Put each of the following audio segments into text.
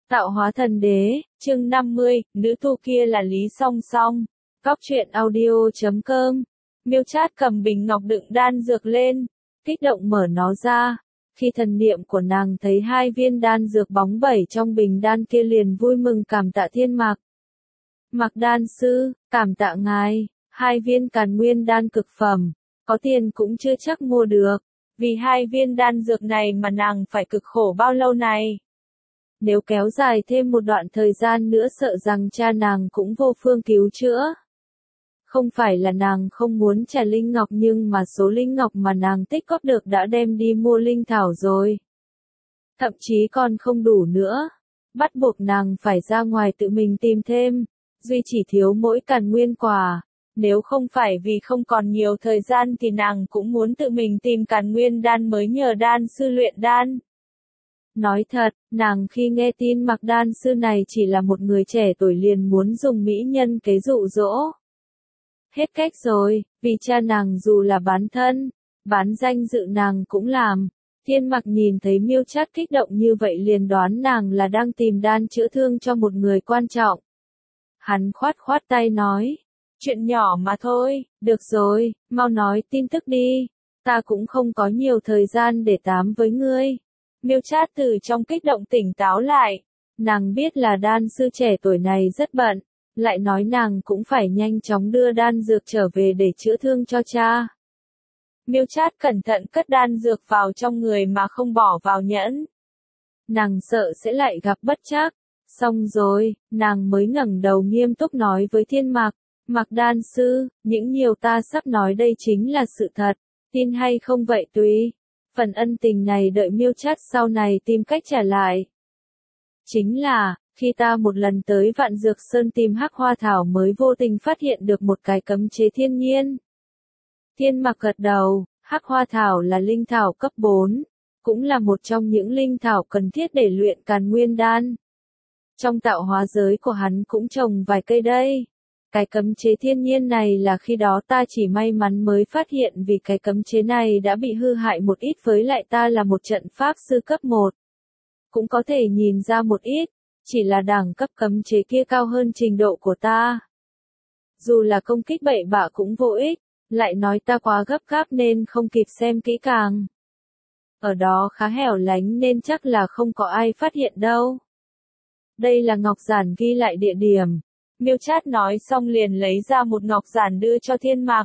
Tạo hóa thần đế, chương 50, nữ tu kia là Lý Song Song. Góc truyện audio.com. Miêu Chát cầm bình ngọc đựng đan dược lên, kích động mở nó ra. Khi thần niệm của nàng thấy 2 viên đan dược bóng bẩy trong bình đan kia liền vui mừng cảm tạ Thiên Mạc. Mạc đan sư, cảm tạ ngài, 2 viên càn nguyên đan cực phẩm, có tiền cũng chưa chắc mua được, vì 2 viên đan dược này mà nàng phải cực khổ bao lâu này. Nếu kéo dài thêm một đoạn thời gian nữa sợ rằng cha nàng cũng vô phương cứu chữa. Không phải là nàng không muốn trả linh ngọc nhưng mà số linh ngọc mà nàng tích góp được đã đem đi mua linh thảo rồi. Thậm chí còn không đủ nữa. Bắt buộc nàng phải ra ngoài tự mình tìm thêm. Duy chỉ thiếu mỗi càn nguyên quả. Nếu không phải vì không còn nhiều thời gian thì nàng cũng muốn tự mình tìm càn nguyên đan mới nhờ đan sư luyện đan. Nói thật, nàng khi nghe tin Mạc đan sư này chỉ là một người trẻ tuổi liền muốn dùng mỹ nhân kế dụ dỗ. Hết cách rồi, vì cha nàng dù là bán thân, bán danh dự nàng cũng làm. Thiên Mạc nhìn thấy Miêu Chát kích động như vậy liền đoán nàng là đang tìm đan chữa thương cho một người quan trọng. Hắn khoát khoát tay nói, chuyện nhỏ mà thôi, được rồi, mau nói tin tức đi, ta cũng không có nhiều thời gian để tám với ngươi. Miêu Chát từ trong kích động tỉnh táo lại, nàng biết là đan sư trẻ tuổi này rất bận, lại nói nàng cũng phải nhanh chóng đưa đan dược trở về để chữa thương cho cha. Miêu Chát cẩn thận cất đan dược vào trong người mà không bỏ vào nhẫn. Nàng sợ sẽ lại gặp bất trắc. Xong rồi, nàng mới ngẩng đầu nghiêm túc nói với Thiên Mạc, Mạc đan sư, những điều ta sắp nói đây chính là sự thật, tin hay không vậy tùy. Phần ân tình này đợi Miêu Chát sau này tìm cách trả lại. Chính là, khi ta một lần tới Vạn Dược Sơn tìm Hắc Hoa Thảo mới vô tình phát hiện được một cái cấm chế thiên nhiên. Thiên Mạc gật đầu, Hắc Hoa Thảo là linh thảo cấp 4, cũng là một trong những linh thảo cần thiết để luyện càn nguyên đan. Trong tạo hóa giới của hắn cũng trồng vài cây đây. Cái cấm chế thiên nhiên này là khi đó ta chỉ may mắn mới phát hiện vì cái cấm chế này đã bị hư hại một ít với lại ta là một trận pháp sư cấp 1. Cũng có thể nhìn ra một ít, chỉ là đẳng cấp cấm chế kia cao hơn trình độ của ta. Dù là công kích bậy bạ cũng vô ích, lại nói ta quá gấp gáp nên không kịp xem kỹ càng. Ở đó khá hẻo lánh nên chắc là không có ai phát hiện đâu. Đây là ngọc giản ghi lại địa điểm. Miêu Chát nói xong liền lấy ra một ngọc giản đưa cho Thiên Mạc.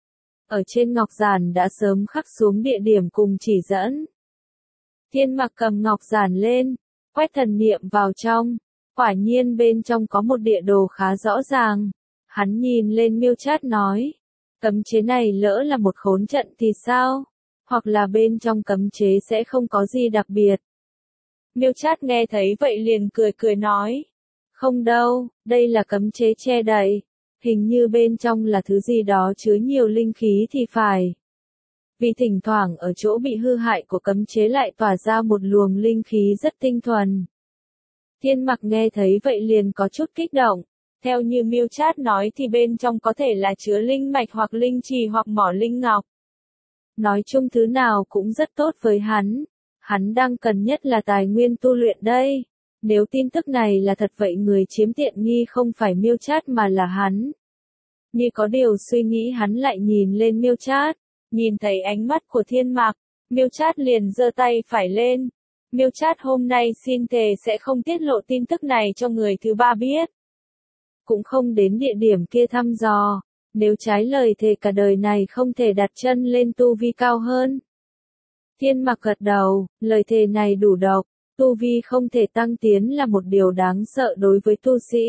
Ở trên ngọc giản đã sớm khắc xuống địa điểm cùng chỉ dẫn. Thiên Mạc cầm ngọc giản lên, quét thần niệm vào trong. Quả nhiên bên trong có một địa đồ khá rõ ràng. Hắn nhìn lên Miêu Chát nói, cấm chế này lỡ là một khốn trận thì sao? Hoặc là bên trong cấm chế sẽ không có gì đặc biệt. Miêu Chát nghe thấy vậy liền cười cười nói. Không đâu, đây là cấm chế che đậy. Hình như bên trong là thứ gì đó chứa nhiều linh khí thì phải. Vì thỉnh thoảng ở chỗ bị hư hại của cấm chế lại tỏa ra một luồng linh khí rất tinh thuần. Thiên Mạc nghe thấy vậy liền có chút kích động. Theo như Miêu Chát nói thì bên trong có thể là chứa linh mạch hoặc linh trì hoặc mỏ linh ngọc. Nói chung thứ nào cũng rất tốt với hắn. Hắn đang cần nhất là tài nguyên tu luyện đây. Nếu tin tức này là thật vậy người chiếm tiện nghi không phải Miêu Chát mà là hắn. Như có điều suy nghĩ hắn lại nhìn lên Miêu Chát. Nhìn thấy ánh mắt của Thiên Mạc, Miêu Chát liền giơ tay phải lên. Miêu Chát hôm nay xin thề sẽ không tiết lộ tin tức này cho người thứ ba biết. Cũng không đến địa điểm kia thăm dò. Nếu trái lời thề cả đời này không thể đặt chân lên tu vi cao hơn. Thiên Mạc gật đầu, lời thề này đủ độc. Tu vi không thể tăng tiến là một điều đáng sợ đối với tu sĩ.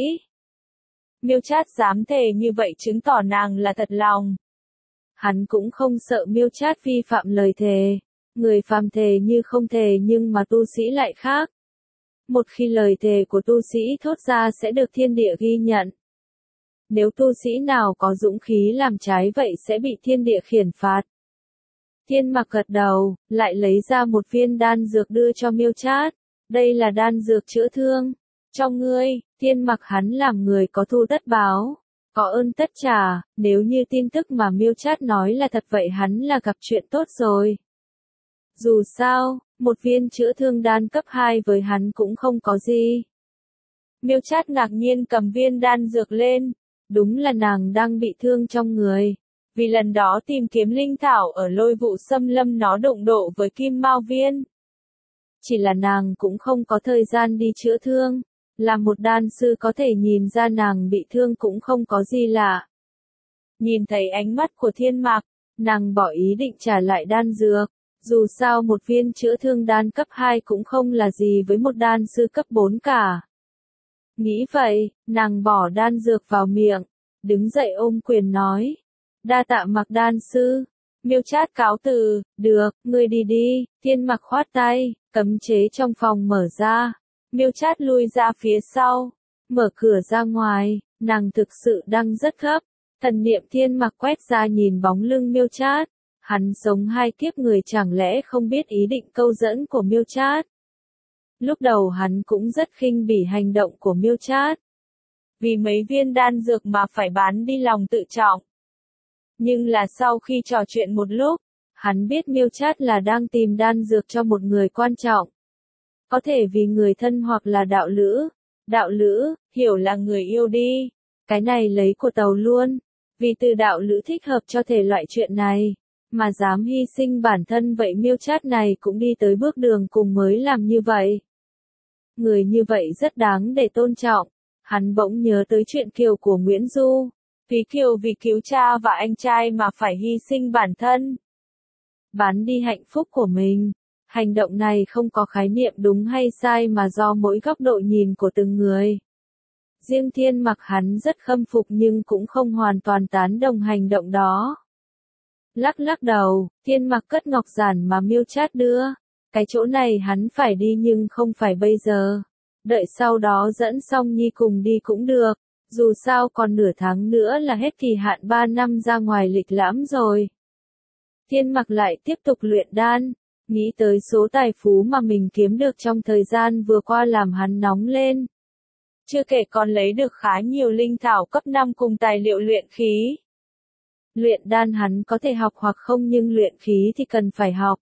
Miêu Chát dám thề như vậy chứng tỏ nàng là thật lòng. Hắn cũng không sợ Miêu Chát vi phạm lời thề. Người phàm thề như không thề nhưng mà tu sĩ lại khác. Một khi lời thề của tu sĩ thốt ra sẽ được thiên địa ghi nhận. Nếu tu sĩ nào có dũng khí làm trái vậy sẽ bị thiên địa khiển phạt. Thiên Mạc gật đầu, lại lấy ra một viên đan dược đưa cho Miêu Chát. Đây là đan dược chữa thương. Cho ngươi, Thiên Mạc hắn làm người có thù tất báo, có ơn tất trả, nếu như tin tức mà Miêu Chát nói là thật vậy hắn là gặp chuyện tốt rồi. Dù sao, một viên chữa thương đan cấp 2 với hắn cũng không có gì. Miêu Trát ngạc nhiên cầm viên đan dược lên. Đúng là nàng đang bị thương trong người. Vì lần đó tìm kiếm linh thảo ở Lôi Vụ Xâm Lâm nó đụng độ với Kim Mao Viên. Chỉ là nàng cũng không có thời gian đi chữa thương. Là một đan sư có thể nhìn ra nàng bị thương cũng không có gì lạ. Nhìn thấy ánh mắt của Thiên Mạc, nàng bỏ ý định trả lại đan dược. Dù sao một viên chữa thương đan cấp 2 cũng không là gì với một đan sư cấp 4 cả. Nghĩ vậy, nàng bỏ đan dược vào miệng, đứng dậy ôm quyền nói. Đa tạ Mặc đan sư. Miêu Trát cáo từ, được, ngươi đi đi. Thiên Mặc khoát tay, cấm chế trong phòng mở ra. Miêu Trát lui ra phía sau, mở cửa ra ngoài, nàng thực sự đang rất gấp. Thần niệm Thiên Mặc quét ra nhìn bóng lưng Miêu Trát. Hắn sống 2 kiếp người chẳng lẽ không biết ý định câu dẫn của Miêu Trát. Lúc đầu hắn cũng rất khinh bỉ hành động của Miêu Trát. Vì mấy viên đan dược mà phải bán đi lòng tự trọng. Nhưng là sau khi trò chuyện một lúc, hắn biết Miêu Trát là đang tìm đan dược cho một người quan trọng. Có thể vì người thân hoặc là đạo lữ. Đạo lữ, hiểu là người yêu đi. Cái này lấy của Tàu luôn. Vì từ đạo lữ thích hợp cho thể loại chuyện này. Mà dám hy sinh bản thân vậy Miêu Trát này cũng đi tới bước đường cùng mới làm như vậy. Người như vậy rất đáng để tôn trọng. Hắn bỗng nhớ tới chuyện Kiều của Nguyễn Du. Phí Kiều vì cứu cha và anh trai mà phải hy sinh bản thân. Bán đi hạnh phúc của mình. Hành động này không có khái niệm đúng hay sai mà do mỗi góc độ nhìn của từng người. Riêng Thiên Mặc hắn rất khâm phục nhưng cũng không hoàn toàn tán đồng hành động đó. Lắc lắc đầu, Thiên Mặc cất ngọc giản mà Miêu Trát đưa. Cái chỗ này hắn phải đi nhưng không phải bây giờ. Đợi sau đó dẫn Song Nhi cùng đi cũng được. Dù sao còn nửa tháng nữa là hết kỳ hạn 3 năm ra ngoài lịch lãm rồi. Thiên Mặc lại tiếp tục luyện đan. Nghĩ tới số tài phú mà mình kiếm được trong thời gian vừa qua làm hắn nóng lên. Chưa kể còn lấy được khá nhiều linh thảo cấp 5 cùng tài liệu luyện khí. Luyện đan hắn có thể học hoặc không nhưng luyện khí thì cần phải học.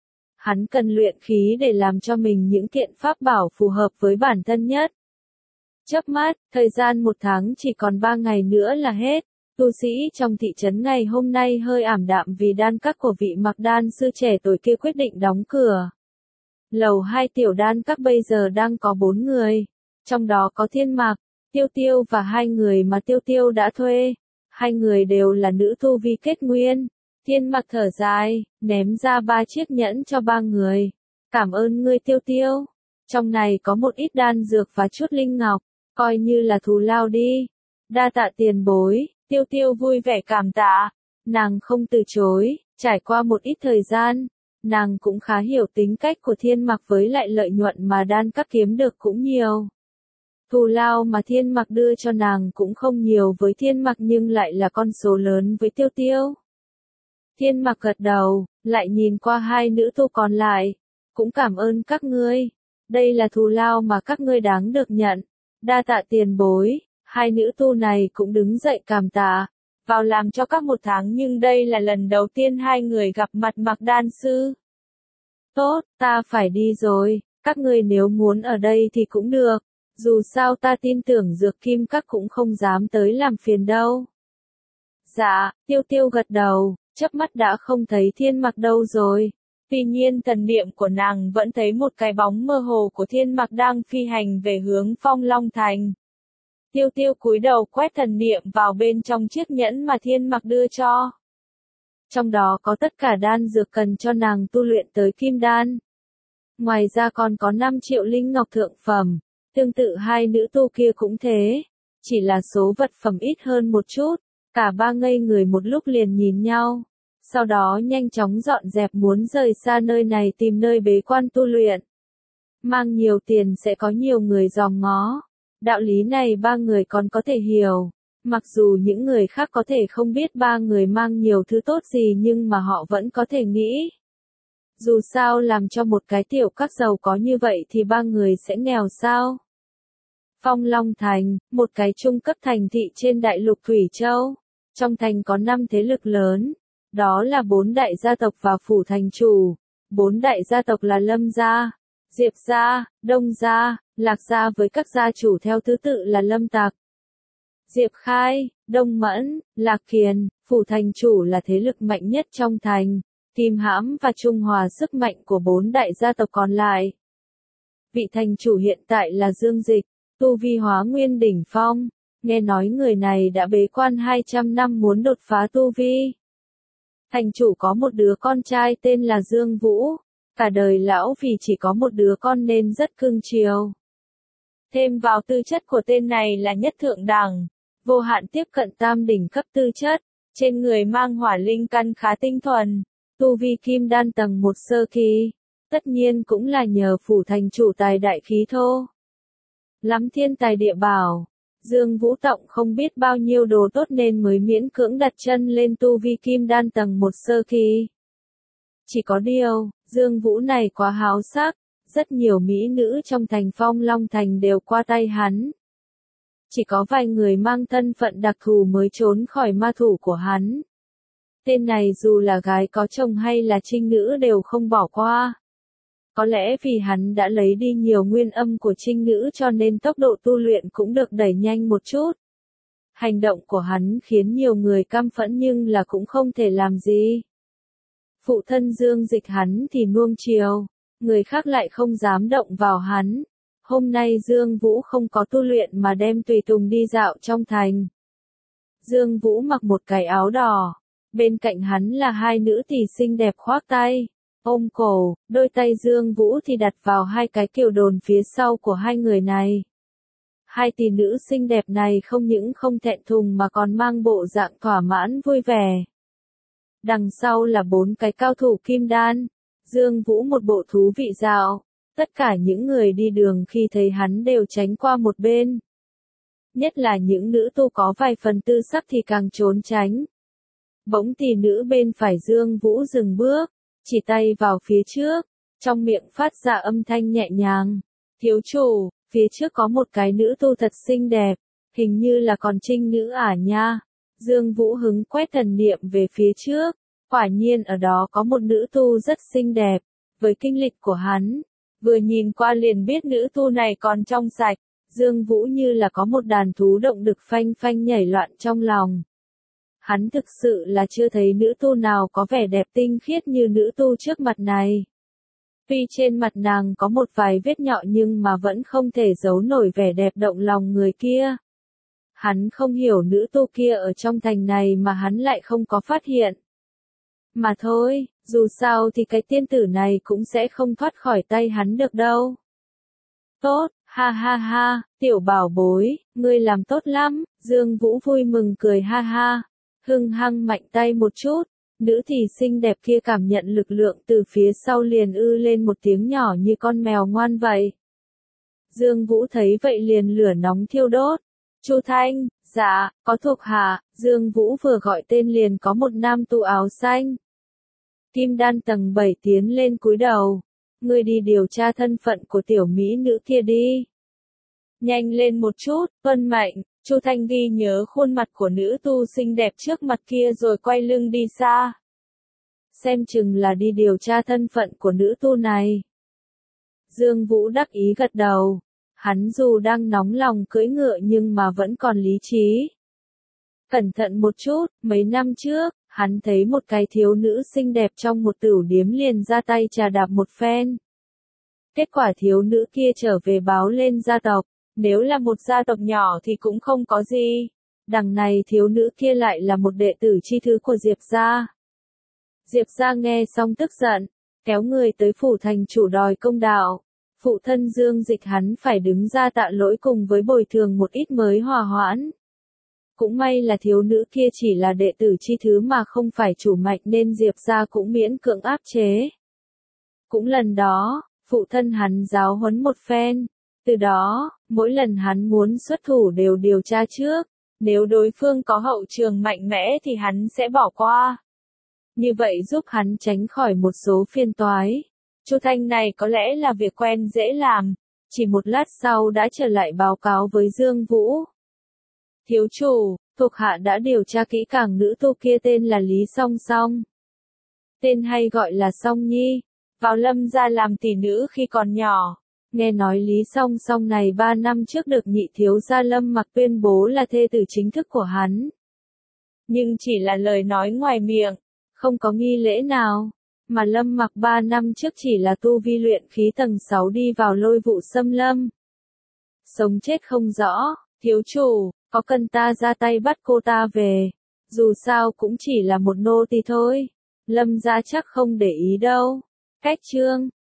Hắn cần luyện khí để làm cho mình những kiện pháp bảo phù hợp với bản thân nhất. Chớp mắt, thời gian 1 tháng chỉ còn 3 ngày nữa là hết. Tu sĩ trong thị trấn ngày hôm nay hơi ảm đạm vì đan các của vị Mặc đan sư trẻ tuổi kia quyết định đóng cửa. Lầu 2 tiểu đan các bây giờ đang có 4 người. Trong đó có Thiên Mặc, Tiêu Tiêu và 2 người mà Tiêu Tiêu đã thuê. 2 người đều là nữ tu vi kết nguyên. Thiên Mặc thở dài, ném ra 3 chiếc nhẫn cho 3 người. Cảm ơn ngươi Tiêu Tiêu. Trong này có một ít đan dược và chút linh ngọc, coi như là thù lao đi. Đa tạ tiền bối, Tiêu Tiêu vui vẻ cảm tạ. Nàng không từ chối, trải qua một ít thời gian. Nàng cũng khá hiểu tính cách của Thiên Mặc với lại lợi nhuận mà đan các kiếm được cũng nhiều. Thù lao mà Thiên Mặc đưa cho nàng cũng không nhiều với Thiên Mặc nhưng lại là con số lớn với Tiêu Tiêu. Thiên Mặc gật đầu, lại nhìn qua 2 nữ tu còn lại. Cũng cảm ơn các ngươi. Đây là thù lao mà các ngươi đáng được nhận. Đa tạ tiền bối. 2 nữ tu này cũng đứng dậy cảm tạ. Vào làm cho các 1 tháng nhưng đây là lần đầu tiên 2 người gặp mặt Mặc đan sư. Tốt, ta phải đi rồi. Các ngươi nếu muốn ở đây thì cũng được. Dù sao ta tin tưởng Dược Kim các cũng không dám tới làm phiền đâu. Dạ, Tiêu Tiêu gật đầu, chớp mắt đã không thấy Thiên Mặc đâu rồi. Tuy nhiên thần niệm của nàng vẫn thấy một cái bóng mơ hồ của Thiên Mặc đang phi hành về hướng Phong Long Thành. Tiêu Tiêu cúi đầu quét thần niệm vào bên trong chiếc nhẫn mà Thiên Mặc đưa cho. Trong đó có tất cả đan dược cần cho nàng tu luyện tới kim đan. Ngoài ra còn có 5 triệu linh ngọc thượng phẩm. Tương tự 2 nữ tu kia cũng thế. Chỉ là số vật phẩm ít hơn một chút. Cả 3 ngây người một lúc liền nhìn nhau. Sau đó nhanh chóng dọn dẹp muốn rời xa nơi này tìm nơi bế quan tu luyện. Mang nhiều tiền sẽ có nhiều người dòm ngó. Đạo lý này 3 người còn có thể hiểu. Mặc dù những người khác có thể không biết 3 người mang nhiều thứ tốt gì nhưng mà họ vẫn có thể nghĩ. Dù sao làm cho một cái tiểu các giàu có như vậy thì 3 người sẽ nghèo sao? Phong Long Thành, một cái trung cấp thành thị trên đại lục Thủy Châu. Trong thành có 5 thế lực lớn. Đó là 4 đại gia tộc và phủ thành chủ. 4 đại gia tộc là Lâm gia, Diệp gia, Đông gia, Lạc gia với các gia chủ theo thứ tự là Lâm Tạc, Diệp Khai, Đông Mẫn, Lạc Kiền, phủ thành chủ là thế lực mạnh nhất trong thành, kìm hãm và trung hòa sức mạnh của 4 đại gia tộc còn lại. Vị thành chủ hiện tại là Dương Dịch, tu vi hóa nguyên đỉnh phong, nghe nói người này đã bế quan 200 năm muốn đột phá tu vi. Thành chủ có một đứa con trai tên là Dương Vũ, cả đời lão vì chỉ có một đứa con nên rất cưng chiều. Thêm vào tư chất của tên này là nhất thượng đẳng, vô hạn tiếp cận tam đỉnh cấp tư chất, trên người mang hỏa linh căn khá tinh thuần, tu vi kim đan tầng 1 sơ kỳ, tất nhiên cũng là nhờ phủ thành chủ tài đại khí thô. Lắm thiên tài địa bảo, Dương Vũ Tọng không biết bao nhiêu đồ tốt nên mới miễn cưỡng đặt chân lên tu vi kim đan tầng 1 sơ kỳ. Chỉ có điều, Dương Vũ này quá háo sắc, rất nhiều mỹ nữ trong thành Phong Long Thành đều qua tay hắn. Chỉ có vài người mang thân phận đặc thù mới trốn khỏi ma thủ của hắn. Tên này dù là gái có chồng hay là trinh nữ đều không bỏ qua. Có lẽ vì hắn đã lấy đi nhiều nguyên âm của trinh nữ cho nên tốc độ tu luyện cũng được đẩy nhanh một chút. Hành động của hắn khiến nhiều người căm phẫn nhưng là cũng không thể làm gì. Phụ thân Dương Dịch hắn thì nuông chiều, người khác lại không dám động vào hắn. Hôm nay Dương Vũ không có tu luyện mà đem tùy tùng đi dạo trong thành. Dương Vũ mặc một cái áo đỏ, bên cạnh hắn là hai nữ tỷ xinh đẹp khoác tay, ôm cổ, đôi tay Dương Vũ thì đặt vào hai cái kiều đồn phía sau của hai người này. Hai tỷ nữ xinh đẹp này không những không thẹn thùng mà còn mang bộ dạng thỏa mãn vui vẻ. Đằng sau là 4 cái cao thủ kim đan, Dương Vũ một bộ thú vị dạo. Tất cả những người đi đường khi thấy hắn đều tránh qua một bên. Nhất là những nữ tu có vài phần tư sắc thì càng trốn tránh. Bỗng tỷ nữ bên phải Dương Vũ dừng bước, chỉ tay vào phía trước, trong miệng phát ra âm thanh nhẹ nhàng. Thiếu chủ, phía trước có một cái nữ tu thật xinh đẹp, hình như là còn trinh nữ nha. Dương Vũ hứng quét thần niệm về phía trước, quả nhiên ở đó có một nữ tu rất xinh đẹp, với kinh lịch của hắn. Vừa nhìn qua liền biết nữ tu này còn trong sạch, Dương Vũ như là có một đàn thú động đực phanh phanh nhảy loạn trong lòng. Hắn thực sự là chưa thấy nữ tu nào có vẻ đẹp tinh khiết như nữ tu trước mặt này. Tuy trên mặt nàng có một vài vết nhọ nhưng mà vẫn không thể giấu nổi vẻ đẹp động lòng người kia. Hắn không hiểu nữ tu kia ở trong thành này mà hắn lại không có phát hiện. Mà thôi, dù sao thì cái tiên tử này cũng sẽ không thoát khỏi tay hắn được đâu. Tốt, ha ha ha, tiểu bảo bối, ngươi làm tốt lắm, Dương Vũ vui mừng cười ha ha, hưng hăng mạnh tay một chút, nữ thì xinh đẹp kia cảm nhận lực lượng từ phía sau liền ư lên một tiếng nhỏ như con mèo ngoan vậy. Dương Vũ thấy vậy liền lửa nóng thiêu đốt. Chu Thanh, dạ, có thuộc hạ, Dương Vũ vừa gọi tên liền có một nam tu áo xanh. Kim đan tầng 7 tiến lên cúi đầu. Ngươi đi điều tra thân phận của tiểu mỹ nữ kia đi. Nhanh lên một chút, tuân mệnh. Chu Thanh ghi nhớ khuôn mặt của nữ tu xinh đẹp trước mặt kia rồi quay lưng đi xa. Xem chừng là đi điều tra thân phận của nữ tu này. Dương Vũ đắc ý gật đầu. Hắn dù đang nóng lòng cưỡi ngựa nhưng mà vẫn còn lý trí. Cẩn thận một chút, mấy năm trước, hắn thấy một cái thiếu nữ xinh đẹp trong một tửu điếm liền ra tay trà đạp một phen. Kết quả thiếu nữ kia trở về báo lên gia tộc, nếu là một gia tộc nhỏ thì cũng không có gì. Đằng này thiếu nữ kia lại là một đệ tử chi thứ của Diệp gia. Diệp gia nghe xong tức giận, kéo người tới phủ thành chủ đòi công đạo. Phụ thân Dương Dịch hắn phải đứng ra tạ lỗi cùng với bồi thường một ít mới hòa hoãn. Cũng may là thiếu nữ kia chỉ là đệ tử chi thứ mà không phải chủ mạch nên Diệp gia cũng miễn cưỡng áp chế. Cũng lần đó, phụ thân hắn giáo huấn một phen. Từ đó, mỗi lần hắn muốn xuất thủ đều điều tra trước. Nếu đối phương có hậu trường mạnh mẽ thì hắn sẽ bỏ qua. Như vậy giúp hắn tránh khỏi một số phiền toái. Chu Thanh này có lẽ là việc quen dễ làm. Chỉ một lát sau đã trở lại báo cáo với Dương Vũ. Thiếu chủ, thuộc hạ đã điều tra kỹ càng nữ tu kia tên là Lý Song Song. Tên hay gọi là Song Nhi, vào Lâm gia làm tỷ nữ khi còn nhỏ. Nghe nói Lý Song Song này 3 năm trước được nhị thiếu gia Lâm Mặc tuyên bố là thê tử chính thức của hắn. Nhưng chỉ là lời nói ngoài miệng, không có nghi lễ nào. Mà Lâm Mặc 3 năm trước chỉ là tu vi luyện khí tầng 6 đi vào lôi vụ xâm lâm. Sống chết không rõ, thiếu chủ, có cần ta ra tay bắt cô ta về? Dù sao cũng chỉ là một nô tỳ thôi. Lâm gia chắc không để ý đâu. Cách chương